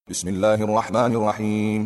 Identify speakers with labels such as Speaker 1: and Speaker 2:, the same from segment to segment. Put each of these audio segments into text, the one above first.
Speaker 1: بسم الله الرحمن الرحيم.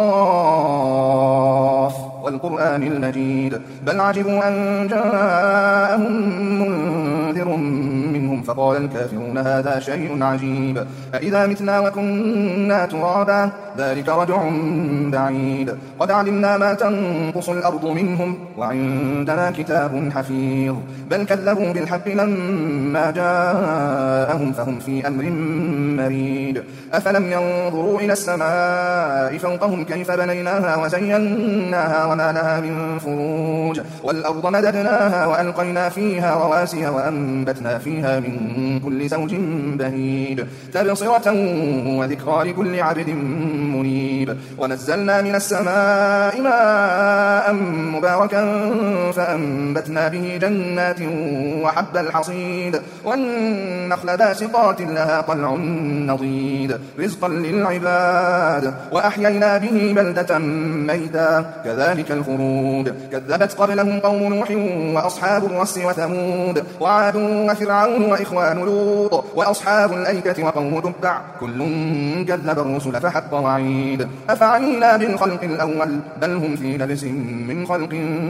Speaker 2: قاف والقرآن المجيد بل عجبوا أن جاءهم منذر منهم فقال الكافرون هذا شيء عجيب أإذا متنا وكنا ترابا ذلك رجع بعيد قد علمنا ما تنقص الأرض منهم وعندنا كتاب حفيظ بل كذبوا بالحق لما جاءهم فهم في أمر مريد أفلم ينظروا إلى السماء فوقهم كيف بنيناها وزيناها وما لها من فروج والأرض مددناها وألقينا فيها رواسي وأنبتنا فيها من كل زوج بهيج تبصرة وذكرى لكل عبد منيب ونزلنا من السماء ماء مباركا فأنبتنا به جنات وحب الحصيد والنخل باسقات لها طلع نضيد رزقا للعباد وأحيينا به بلدة ميتا كذلك الخروج كذبت قبلهم قوم نوح وأصحاب الرس وثمود وعاد وفرعون وإخوان لوط وأصحاب الأيكة وقوم تبع كل كذب الرسل فحق وعيد أفعينا بالخلق الأول بل هم في لبس من خلق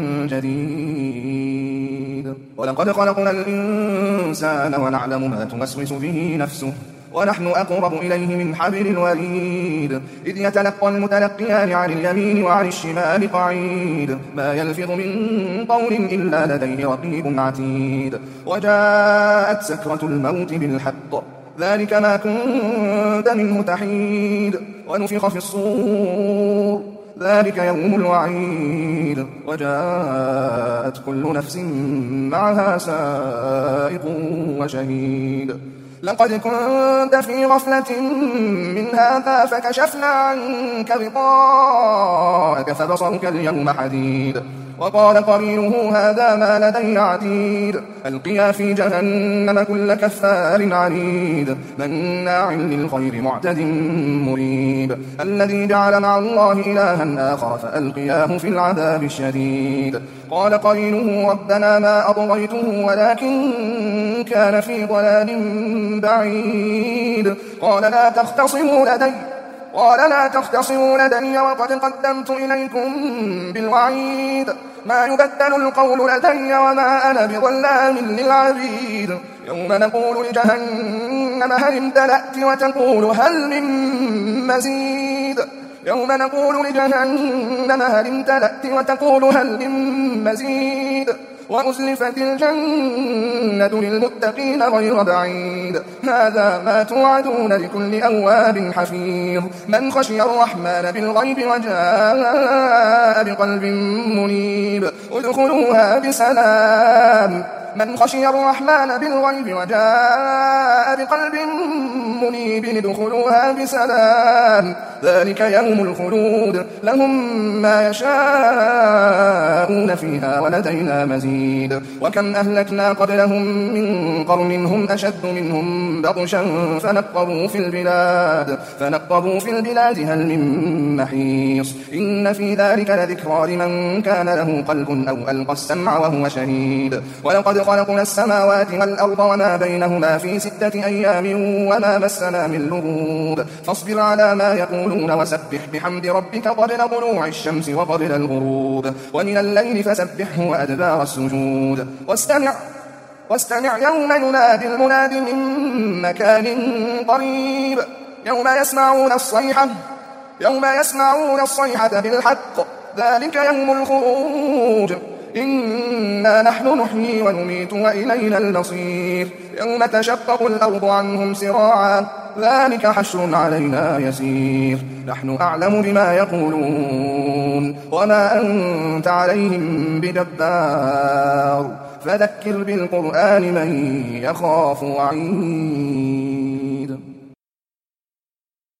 Speaker 2: جديد ولقد خلقنا الإنسان ونعلم ما توسوس به نفسه ونحن أقرب إليه من حبل الوريد إذ يتلقى المتلقيان عن اليمين وعن الشمال قعيد ما يلفظ من قول إلا لديه رقيب عتيد وجاءت سكرة الموت بالحق ذلك ما كنت منه تحيد ونفخ في الصور ذلك يوم الوعيد وجاءت كل نفس معها سائق وشهيد لقد كنت في غفلة من هذا فكشفنا عنك غطاءك فبصرك اليوم حديد وقال قرينه هذا ما لدي عتيد ألقيا في جهنم كل كفار عنيد مناع للخير معتد مريب الذي جعل مع الله إلها آخر فألقياه في العذاب الشديد قال قرينه ربنا ما أطغيته ولكن كان في ضلال بعيد قال لا تختصموا لدي وقد قدمت إليكم بالوعيد ما يبدل القول لدي وما أنا بظلام للعبيد يوم نقول لجهنم هل امتلأت وتقول هل من مزيد يوم نقول لجهنم هل امتلأت وتقول هل من مزيد وأزلفت الجنة للمتقين غير بعيد هذا ما توعدون لكل أواب حفيظ من خشي الرحمن بالغيب وجاء بقلب منيب ادخلوها بسلام من خشي الرحمن بالغيب وجاء بقلب منيب ادخلوها بسلام ذلك يوم الخلود لهم ما يشاءون فيها ولدينا مزيد وكم أهلكنا قبلهم من قرن هم أشد منهم بطشا فنقبوا في البلاد هل من محيص إن في ذلك لذكرى لمن كان له قلب أو ألقى السمع وهو شهيد ولقد خلقنا السماوات والأرض وما بينهما في 6 أيام وما مسنا من لغوب فاصبر على ما يقولون وسبح بحمد ربك قبل طلوع الشمس وقبل الغروب ومن الليل فسبحه وأدبار السجود واستمع يوم ينادي المناد من مكان قريب يوم يسمعون الصيحة بالحق ذلك يوم الخروج إنا نحن نحيي ونميت وإلينا المصير يوم تشقق الأرض عنهم سراعا ذلك حشر علينا يسير نحن أعلم بما يقولون وما أنت عليهم بجبار فذكر بالقرآن من يخاف وعيد